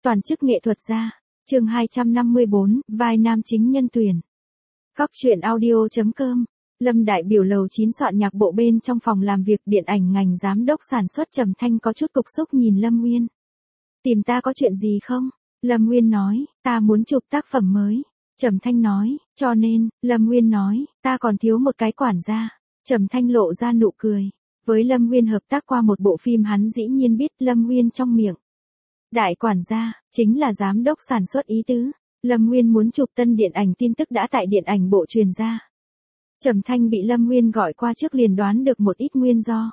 Toàn chức nghệ thuật gia. Chương 254, vai nam chính nhân tuyển. Góc truyện audio.com. Lâm Đại Biểu lầu 9 soạn nhạc bộ bên trong phòng làm việc điện ảnh ngành giám đốc sản xuất Trầm Thanh có chút cục xúc nhìn Lâm Nguyên. Tìm ta có chuyện gì không? Lâm Nguyên nói, ta muốn chụp tác phẩm mới. Trầm Thanh nói, cho nên, Lâm Nguyên nói, ta còn thiếu một cái quản gia. Trầm Thanh lộ ra nụ cười. Với Lâm Nguyên hợp tác qua một bộ phim hắn dĩ nhiên biết Lâm Nguyên trong miệng. Đại quản gia, chính là giám đốc sản xuất ý tứ. Lâm Nguyên muốn chụp tân điện ảnh tin tức đã tại điện ảnh bộ truyền ra. Trầm Thanh bị Lâm Nguyên gọi qua trước liền đoán được một ít nguyên do.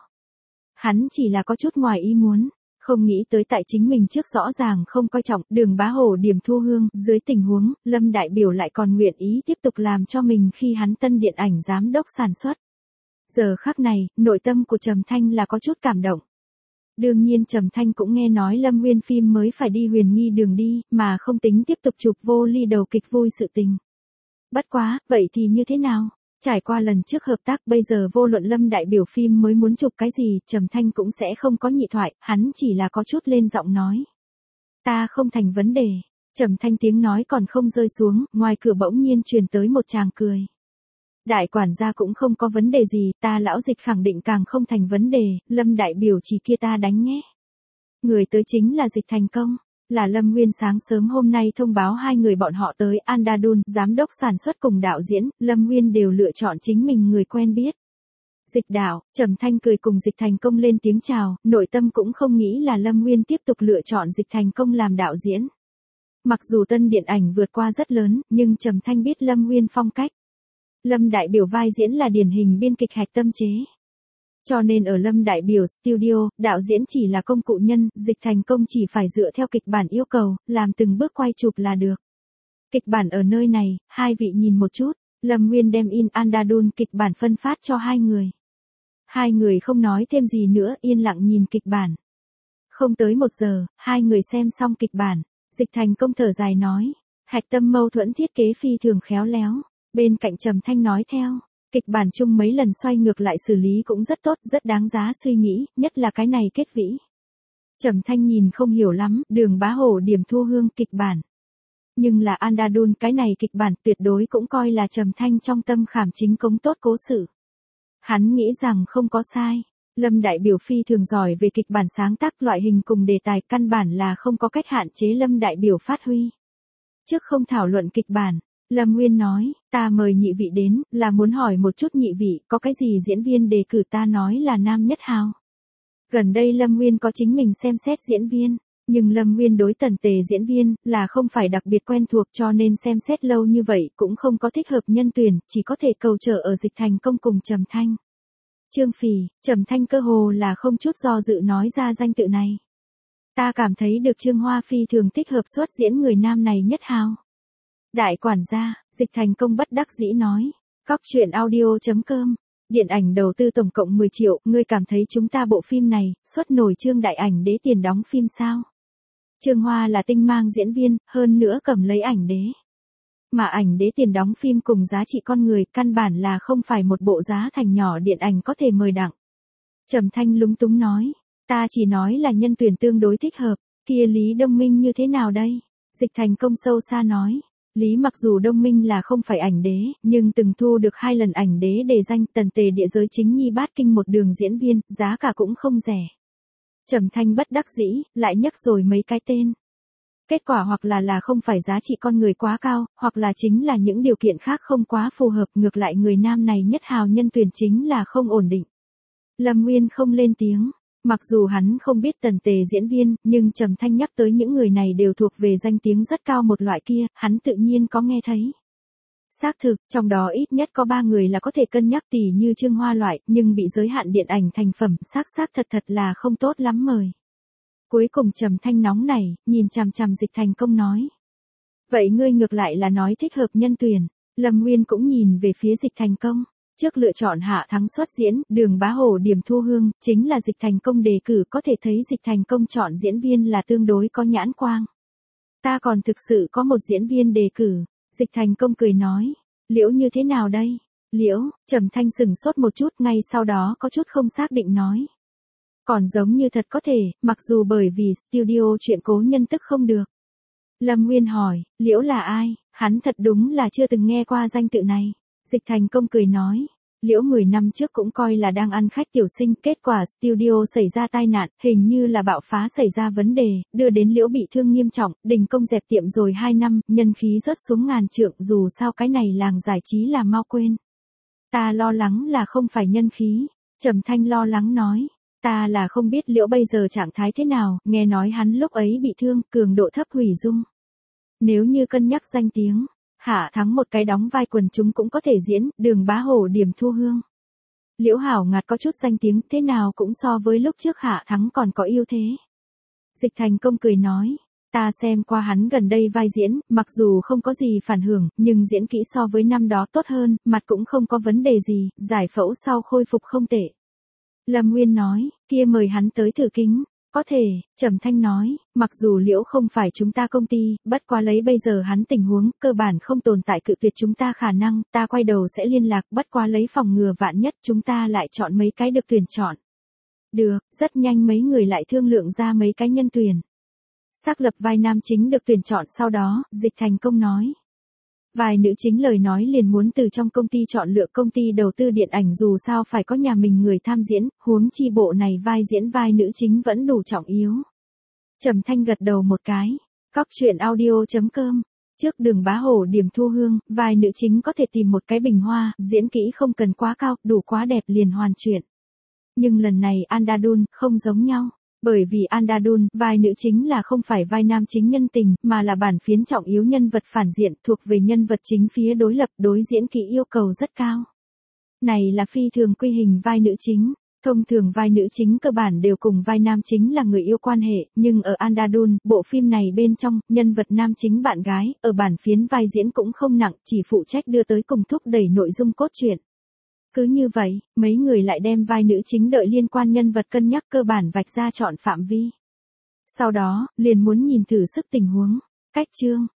Hắn chỉ là có chút ngoài ý muốn, không nghĩ tới tại chính mình trước rõ ràng không coi trọng Đường Bá Hổ Điểm Thu Hương, dưới tình huống, Lâm Đại Biểu lại còn nguyện ý tiếp tục làm cho mình khi hắn tân điện ảnh giám đốc sản xuất. Giờ khắc này, nội tâm của Trầm Thanh là có chút cảm động. Đương nhiên Trầm Thanh cũng nghe nói Lâm Nguyên phim mới phải đi huyền nghi đường đi, mà không tính tiếp tục chụp vô ly đầu kịch vui sự tình. Bất quá, vậy thì như thế nào? Trải qua lần trước hợp tác bây giờ vô luận Lâm Đại Biểu phim mới muốn chụp cái gì, Trầm Thanh cũng sẽ không có nhị thoại, hắn chỉ là có chút lên giọng nói. Ta không thành vấn đề. Trầm Thanh tiếng nói còn không rơi xuống, ngoài cửa bỗng nhiên truyền tới một tràng cười. Đại quản gia cũng không có vấn đề gì, ta lão Dịch khẳng định càng không thành vấn đề, Lâm Đại Biểu chỉ kia ta đánh nhé. Người tới chính là Dịch thành công, là Lâm Nguyên sáng sớm hôm nay thông báo hai người bọn họ tới Andadun, giám đốc sản xuất cùng đạo diễn, Lâm Nguyên đều lựa chọn chính mình người quen biết. Dịch đạo, Trầm Thanh cười cùng Dịch thành công lên tiếng chào, nội tâm cũng không nghĩ là Lâm Nguyên tiếp tục lựa chọn Dịch thành công làm đạo diễn. Mặc dù tân điện ảnh vượt qua rất lớn, nhưng Trầm Thanh biết Lâm Nguyên phong cách. Lâm Đại Biểu vai diễn là điển hình biên kịch hạch tâm chế. Cho nên ở Lâm Đại Biểu Studio, đạo diễn chỉ là công cụ nhân, Dịch thành công chỉ phải dựa theo kịch bản yêu cầu, làm từng bước quay chụp là được. Kịch bản ở nơi này, hai vị nhìn một chút, Lâm Nguyên đem in Andadun kịch bản phân phát cho hai người. Hai người không nói thêm gì nữa, yên lặng nhìn kịch bản. Không tới 1 giờ, hai người xem xong kịch bản, Dịch thành công thở dài nói, hạch tâm mâu thuẫn thiết kế phi thường khéo léo. Bên cạnh Trầm Thanh nói theo, kịch bản chung mấy lần xoay ngược lại xử lý cũng rất tốt, rất đáng giá suy nghĩ, nhất là cái này kết vĩ. Trầm Thanh nhìn không hiểu lắm, Đường Bá Hổ Điểm Thu Hương kịch bản. Nhưng là Andadun cái này kịch bản tuyệt đối cũng coi là Trầm Thanh trong tâm khảm chính cống tốt cố sự. Hắn nghĩ rằng không có sai. Lâm Đại Biểu phi thường giỏi về kịch bản sáng tác loại hình cùng đề tài, căn bản là không có cách hạn chế Lâm Đại Biểu phát huy. Trước không thảo luận kịch bản, Lâm Nguyên nói, ta mời nhị vị đến, là muốn hỏi một chút nhị vị, có cái gì diễn viên đề cử ta nói là nam nhất hào. Gần đây Lâm Nguyên có chính mình xem xét diễn viên, nhưng Lâm Nguyên đối Tần Tề diễn viên, là không phải đặc biệt quen thuộc cho nên xem xét lâu như vậy cũng không có thích hợp nhân tuyển, chỉ có thể cầu trợ ở Dịch thành công cùng Trầm Thanh. Trương Phỉ, Trầm Thanh cơ hồ là không chút do dự nói ra danh tự này. Ta cảm thấy được Trương Hoa Phi thường thích hợp xuất diễn người nam này nhất hào. Đại quản gia, Dịch thành công bất đắc dĩ nói. Góc truyện audio.com. Điện ảnh đầu tư tổng cộng 10 triệu, ngươi cảm thấy chúng ta bộ phim này, xuất nổi Trương đại ảnh đế tiền đóng phim sao? Trương Hoa là tinh mang diễn viên, hơn nữa cầm lấy ảnh đế. Mà ảnh đế tiền đóng phim cùng giá trị con người, căn bản là không phải một bộ giá thành nhỏ điện ảnh có thể mời đặng. Trầm Thanh lúng túng nói, ta chỉ nói là nhân tuyển tương đối thích hợp, kia Lý Đông Minh như thế nào đây? Dịch thành công sâu xa nói. Lý mặc dù Đông Minh là không phải ảnh đế, nhưng từng thu được 2 lần ảnh đế đề danh Tần Tề địa giới chính nhi bát kinh một đường diễn viên, giá cả cũng không rẻ. Trầm Thanh bất đắc dĩ, lại nhắc rồi mấy cái tên. Kết quả hoặc là không phải giá trị con người quá cao, hoặc là chính là những điều kiện khác không quá phù hợp, ngược lại người nam này nhất hào nhân tuyển chính là không ổn định. Lâm Nguyên không lên tiếng. Mặc dù hắn không biết Tần Tề diễn viên, nhưng Trầm Thanh nhắc tới những người này đều thuộc về danh tiếng rất cao một loại kia, hắn tự nhiên có nghe thấy. Xác thực, trong đó ít nhất có 3 người là có thể cân nhắc, tỉ như Trương Hoa loại, nhưng bị giới hạn điện ảnh thành phẩm, xác thật là không tốt lắm mời. Cuối cùng Trầm Thanh nóng nảy, nhìn chằm chằm Dịch thành công nói. Vậy ngươi ngược lại là nói thích hợp nhân tuyển, Lâm Nguyên cũng nhìn về phía Dịch thành công. Trước lựa chọn hạ thắng xuất diễn, Đường Bá Hổ Điểm Thu Hương, chính là Dịch thành công đề cử, có thể thấy Dịch thành công chọn diễn viên là tương đối có nhãn quang. Ta còn thực sự có một diễn viên đề cử, Dịch thành công cười nói, Liễu như thế nào đây? Liễu, Trầm Thanh sừng sốt một chút, ngay sau đó có chút không xác định nói. Còn giống như thật có thể, mặc dù bởi vì studio chuyện cố nhân tức không được. Lâm Nguyên hỏi, Liễu là ai? Hắn thật đúng là chưa từng nghe qua danh tự này. Dịch Thành Công cười nói, Liễu 10 năm trước cũng coi là đang ăn khách tiểu sinh, kết quả studio xảy ra tai nạn, hình như là bạo phá xảy ra vấn đề, đưa đến Liễu bị thương nghiêm trọng, đình công dẹp tiệm rồi 2 năm, nhân khí rớt xuống ngàn trượng, dù sao cái này làng giải trí là mau quên. Ta lo lắng là không phải nhân khí. Trầm Thanh lo lắng nói, ta là không biết Liễu bây giờ trạng thái thế nào, nghe nói hắn lúc ấy bị thương, cường độ thấp hủy dung. Nếu như cân nhắc danh tiếng, Hạ Thắng một cái đóng vai quần chúng cũng có thể diễn, Đường Bá Hổ Điểm Thu Hương. Liễu Hảo Ngạt có chút danh tiếng, thế nào cũng so với lúc trước Hạ Thắng còn có ưu thế. Dịch Thành Công cười nói, ta xem qua hắn gần đây vai diễn, mặc dù không có gì phản hưởng, nhưng diễn kỹ so với năm đó tốt hơn, mặt cũng không có vấn đề gì, giải phẫu sau khôi phục không tệ. Lâm Nguyên nói, kia mời hắn tới thử kính. Có thể, Trầm Thanh nói, mặc dù Liễu không phải chúng ta công ty, bất quá lấy bây giờ hắn tình huống, cơ bản không tồn tại cự tuyệt chúng ta khả năng, ta quay đầu sẽ liên lạc, bất quá lấy phòng ngừa vạn nhất chúng ta lại chọn mấy cái được tuyển chọn. Được, rất nhanh mấy người lại thương lượng ra mấy cái nhân tuyển. Xác lập vai nam chính được tuyển chọn sau đó, Dịch Thành Công nói. Vai nữ chính lời nói liền muốn từ trong công ty chọn lựa, công ty đầu tư điện ảnh dù sao phải có nhà mình người tham diễn, huống chi bộ này vai diễn vai nữ chính vẫn đủ trọng yếu. Trầm Thanh gật đầu một cái. Cóc truyện audio.com. Trước Đường Bá Hổ Điểm Thu Hương, vai nữ chính có thể tìm một cái bình hoa, diễn kỹ không cần quá cao, đủ quá đẹp liền hoàn chuyện. Nhưng lần này Andadun không giống nhau. Bởi vì Andadun, vai nữ chính là không phải vai nam chính nhân tình, mà là bản phiến trọng yếu nhân vật phản diện, thuộc về nhân vật chính phía đối lập, đối diễn kỹ yêu cầu rất cao. Này là phi thường quy hình vai nữ chính. Thông thường vai nữ chính cơ bản đều cùng vai nam chính là người yêu quan hệ, nhưng ở Andadun, bộ phim này bên trong, nhân vật nam chính bạn gái, ở bản phiến vai diễn cũng không nặng, chỉ phụ trách đưa tới cùng thúc đẩy nội dung cốt truyện. Cứ như vậy, mấy người lại đem vai nữ chính đợi liên quan nhân vật cân nhắc cơ bản vạch ra chọn phạm vi. Sau đó, liền muốn nhìn thử sức tình huống. Cách chương.